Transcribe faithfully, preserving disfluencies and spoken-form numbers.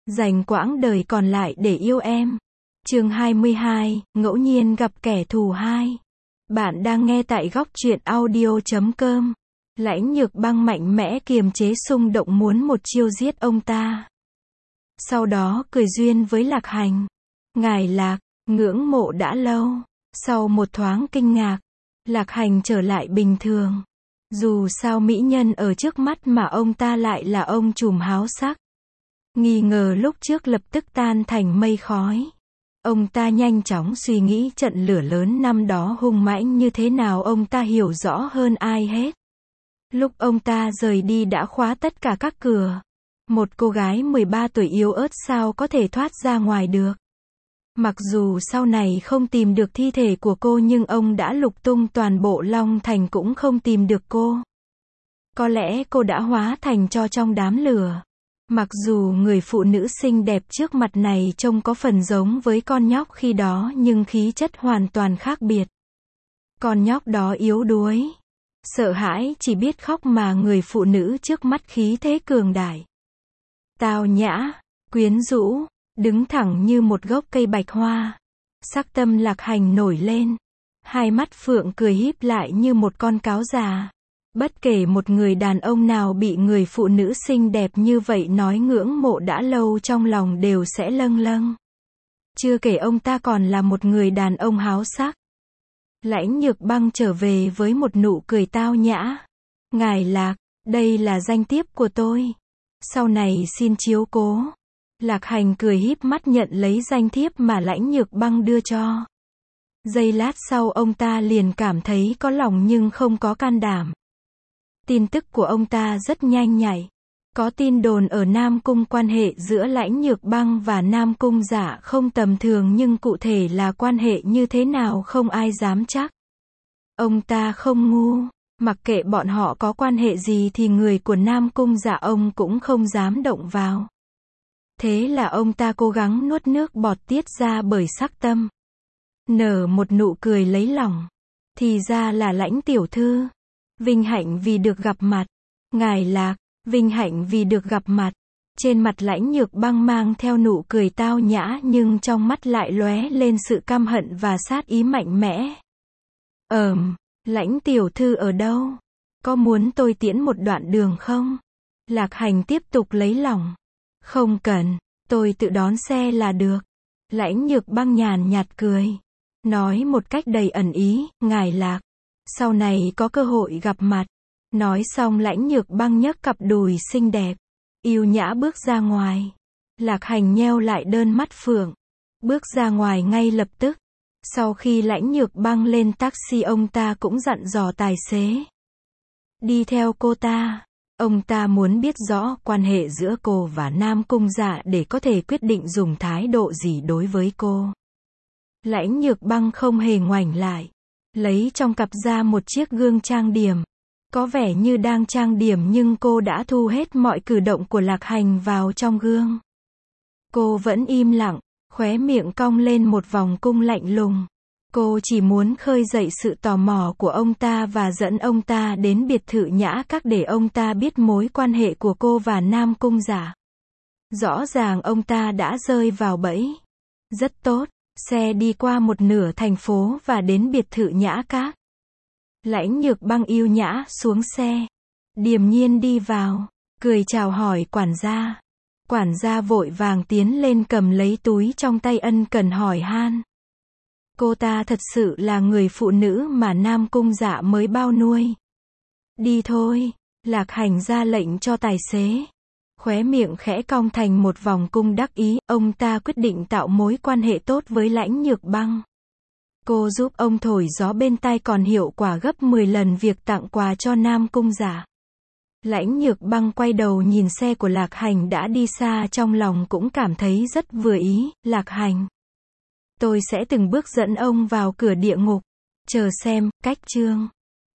dành quãng đời còn lại để yêu em. Chương hai mươi hai, ngẫu nhiên gặp kẻ thù hai. Bạn đang nghe tại góc truyện audio chấm com. Lãnh Nhược Băng mạnh mẽ kiềm chế xung động muốn một chiêu giết ông ta. Sau đó cười duyên với Lạc Hành. Ngài Lạc, ngưỡng mộ đã lâu. Sau một thoáng kinh ngạc, Lạc Hành trở lại bình thường. Dù sao mỹ nhân ở trước mắt mà ông ta lại là ông trùm háo sắc. Nghi ngờ lúc trước lập tức tan thành mây khói. Ông ta nhanh chóng suy nghĩ trận lửa lớn năm đó hung mãnh như thế nào ông ta hiểu rõ hơn ai hết. Lúc ông ta rời đi đã khóa tất cả các cửa. Một cô gái mười ba tuổi yếu ớt sao có thể thoát ra ngoài được. Mặc dù sau này không tìm được thi thể của cô nhưng ông đã lục tung toàn bộ Long Thành cũng không tìm được cô. Có lẽ cô đã hóa thành tro trong đám lửa. Mặc dù người phụ nữ xinh đẹp trước mặt này trông có phần giống với con nhóc khi đó nhưng khí chất hoàn toàn khác biệt. Con nhóc đó yếu đuối, sợ hãi chỉ biết khóc mà người phụ nữ trước mắt khí thế cường đại. Tao nhã, quyến rũ, đứng thẳng như một gốc cây bạch hoa. Sắc tâm Lạc Hành nổi lên. Hai mắt phượng cười híp lại như một con cáo già. Bất kể một người đàn ông nào bị người phụ nữ xinh đẹp như vậy nói ngưỡng mộ đã lâu trong lòng đều sẽ lâng lâng. Chưa kể ông ta còn là một người đàn ông háo sắc. Lãnh Nhược Băng trở về với một nụ cười tao nhã. Ngài Lạc, đây là danh thiếp của tôi. Sau này xin chiếu cố. Lạc Hành cười híp mắt nhận lấy danh thiếp mà Lãnh Nhược Băng đưa cho. Giây lát sau ông ta liền cảm thấy có lòng nhưng không có can đảm. Tin tức của ông ta rất nhanh nhạy. Có tin đồn ở Nam Cung quan hệ giữa Lãnh Nhược Băng và Nam Cung Dạ không tầm thường nhưng cụ thể là quan hệ như thế nào không ai dám chắc. Ông ta không ngu, mặc kệ bọn họ có quan hệ gì thì người của Nam Cung Dạ ông cũng không dám động vào. Thế là ông ta cố gắng nuốt nước bọt tiết ra bởi sắc tâm. Nở một nụ cười lấy lòng. Thì ra là Lãnh tiểu thư. Vinh hạnh vì được gặp mặt. Ngài Lạc, vinh hạnh vì được gặp mặt. Trên mặt Lãnh Nhược Băng mang theo nụ cười tao nhã nhưng trong mắt lại lóe lên sự căm hận và sát ý mạnh mẽ. Ờm, Lãnh tiểu thư ở đâu? Có muốn tôi tiễn một đoạn đường không? Lạc Hành tiếp tục lấy lòng. Không cần, tôi tự đón xe là được. Lãnh Nhược Băng nhàn nhạt cười. Nói một cách đầy ẩn ý, Ngài Lạc. Sau này có cơ hội gặp mặt. Nói xong Lãnh Nhược Băng nhấc cặp đùi xinh đẹp. Yêu nhã bước ra ngoài. Lạc Hành nheo lại đơn mắt phượng. Bước ra ngoài ngay lập tức. Sau khi Lãnh Nhược Băng lên taxi ông ta cũng dặn dò tài xế. Đi theo cô ta. Ông ta muốn biết rõ quan hệ giữa cô và Nam Cung Dạ để có thể quyết định dùng thái độ gì đối với cô. Lãnh Nhược Băng không hề ngoảnh lại. Lấy trong cặp ra một chiếc gương trang điểm. Có vẻ như đang trang điểm nhưng cô đã thu hết mọi cử động của Lạc Hành vào trong gương. Cô vẫn im lặng, khóe miệng cong lên một vòng cung lạnh lùng. Cô chỉ muốn khơi dậy sự tò mò của ông ta và dẫn ông ta đến biệt thự Nhã Các để ông ta biết mối quan hệ của cô và Nam Cung Dạ. Rõ ràng ông ta đã rơi vào bẫy. Rất tốt, xe đi qua một nửa thành phố và đến biệt thự Nhã Các. Lãnh Nhược Băng yêu nhã xuống xe. Điềm nhiên đi vào, cười chào hỏi quản gia. Quản gia vội vàng tiến lên cầm lấy túi trong tay ân cần hỏi han. Cô ta thật sự là người phụ nữ mà Nam Cung Dạ mới bao nuôi. Đi thôi, Lạc Hành ra lệnh cho tài xế. Khóe miệng khẽ cong thành một vòng cung đắc ý, ông ta quyết định tạo mối quan hệ tốt với Lãnh Nhược Băng. Cô giúp ông thổi gió bên tai còn hiệu quả gấp mười lần việc tặng quà cho Nam Cung Dạ. Lãnh Nhược Băng quay đầu nhìn xe của Lạc Hành đã đi xa trong lòng cũng cảm thấy rất vừa ý. Lạc Hành, tôi sẽ từng bước dẫn ông vào cửa địa ngục. Chờ xem, cách chương.